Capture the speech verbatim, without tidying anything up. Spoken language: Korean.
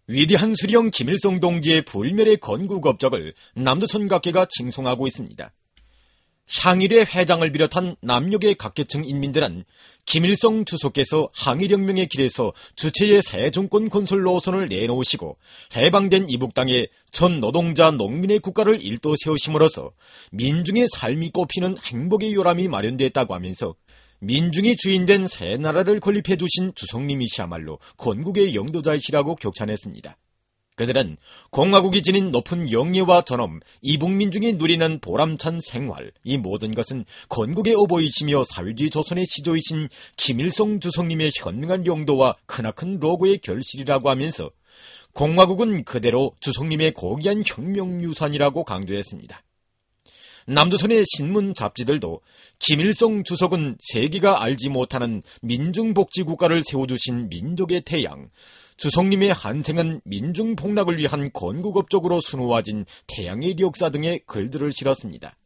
위대한 수령 김일성 동지의 불멸의 건국 업적을 남조선 각계가 칭송하고 있습니다. 항일의 회장을 비롯한 남녘의 각계층 인민들은 김일성 주석께서 항일혁명의 길에서 주체의 새 정권 건설 노선을 내놓으시고 해방된 이북 땅에 전 노동자 농민의 국가를 일도 세우심으로써 민중의 삶이 꽃피는 행복의 요람이 마련됐다고 하면서 민중이 주인된 새 나라를 건립해 주신 주석님이시야말로 건국의 영도자이시라고 격찬했습니다. 그들은 공화국이 지닌 높은 영예와 전엄, 이북민중이 누리는 보람찬 생활, 이 모든 것은 건국의 어버이시며 사회주의 조선의 시조이신 김일성 주석님의 현명한 용도와 크나큰 로고의 결실이라고 하면서 공화국은 그대로 주석님의 고귀한 혁명유산이라고 강조했습니다. 남조선의 신문 잡지들도 김일성 주석은 세계가 알지 못하는 민중복지국가를 세워주신 민족의 태양, 주석님의 한생은 민중복락을 위한 건국업적으로 수놓아진 태양의 역사 등의 글들을 실었습니다.